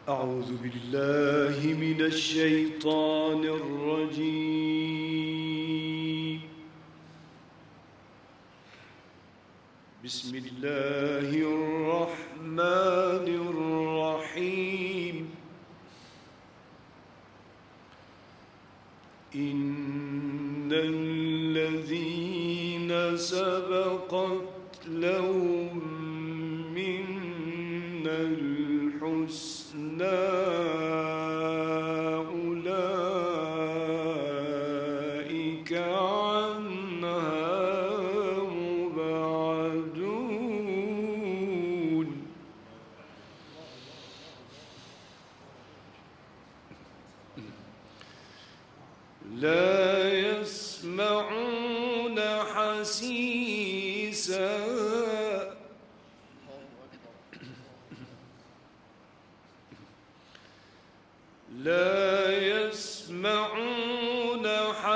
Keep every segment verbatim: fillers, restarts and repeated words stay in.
أعوذ بالله من الشيطان الرجيم. بسم الله الرحمن الرحيم. إن الذين سبقت لهم منا الحسنى أولئك عنها مبعدون. لا يسمعون حسيسها لا يسمعون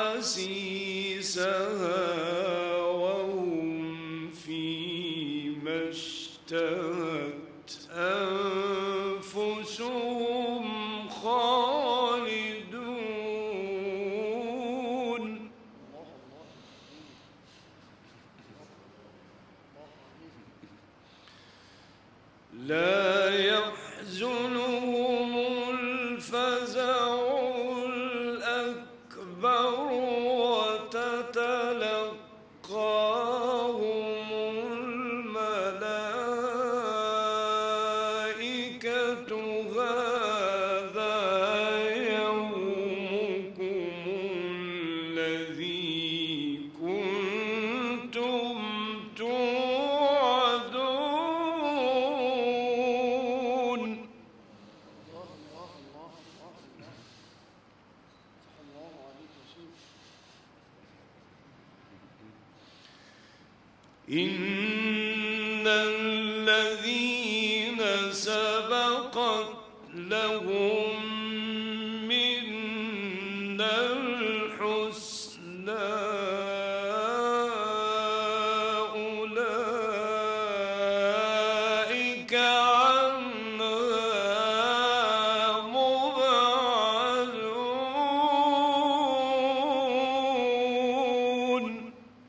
حسيسها وهم فيما اشتهت أنفسهم خالدون. لا يحزنهم الفزع الأكبر وتتلقاهم الملائكة هذا يومكم الذي كنتم توعدون. إن الذين سبقت لهم منا الحسنى أولئك عنها مبعدون.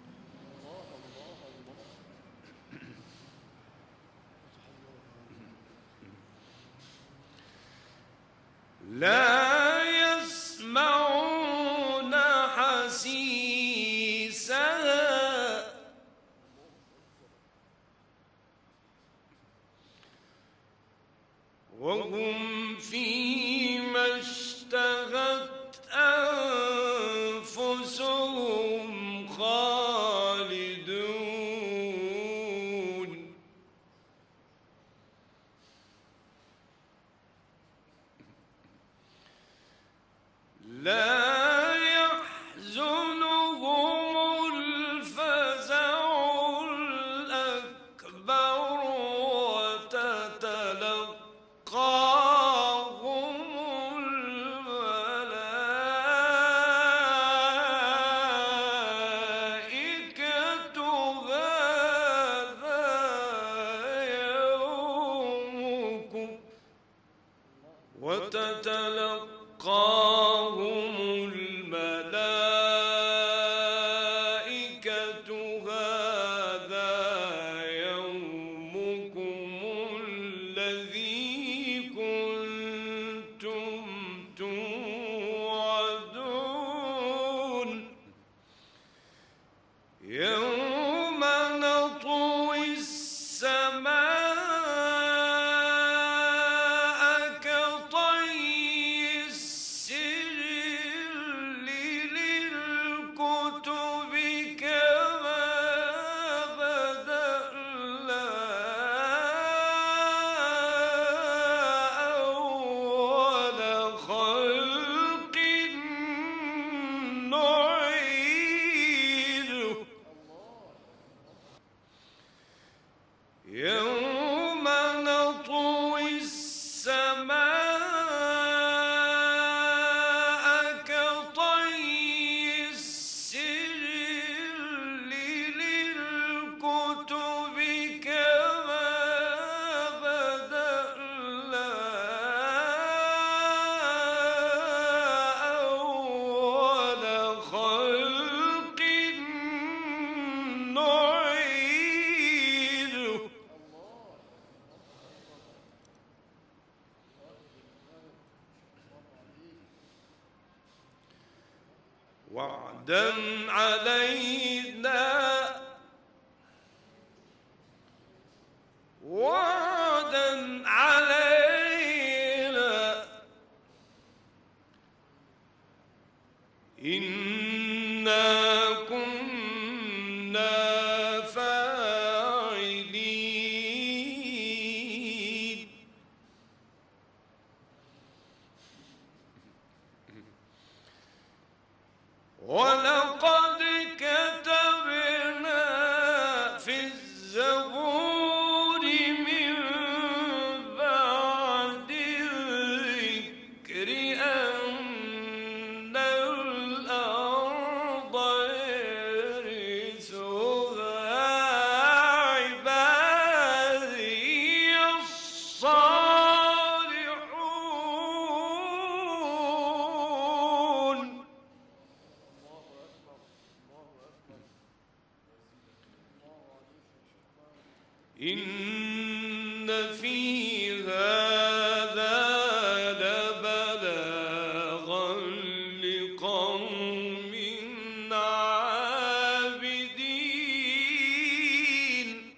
لا يسمعون حسيسها وهم فيما اشتهت أنفسهم خالدون. لا يحزنهم الفزع الأكبر وتتلقاهم الملائكة هذا يومكم وتتلقاهم الملائكة هذا يومكم الذي كنتم توعدون. يوم نطوي السماء كطي السجل وعدا علينا وعدا علينا إنا كنا فاعلين ولقد كتبنا في الزبور من بعد الذكر أن الأرض يرثها عبادي الصالحون إن في هذا لبلاغا لقوم عابدين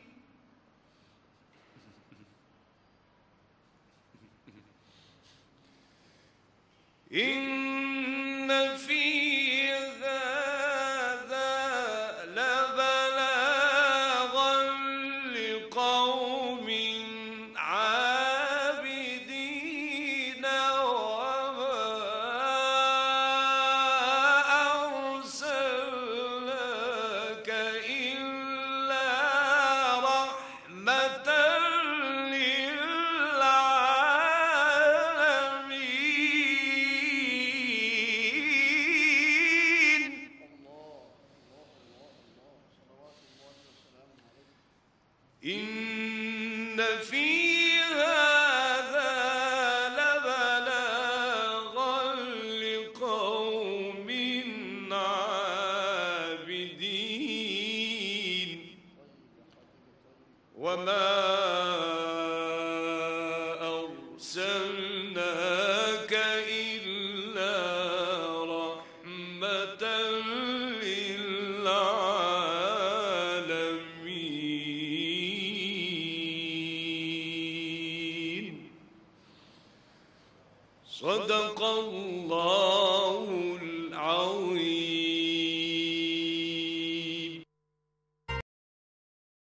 إن في هذا لبلاغا لقوم عابدين وما أرسلناك إلا رحمة للعالمين إن في هذا لبلاغا لقوم عابدين وما أرسلناك إلا رحمة للعالمين صدق الله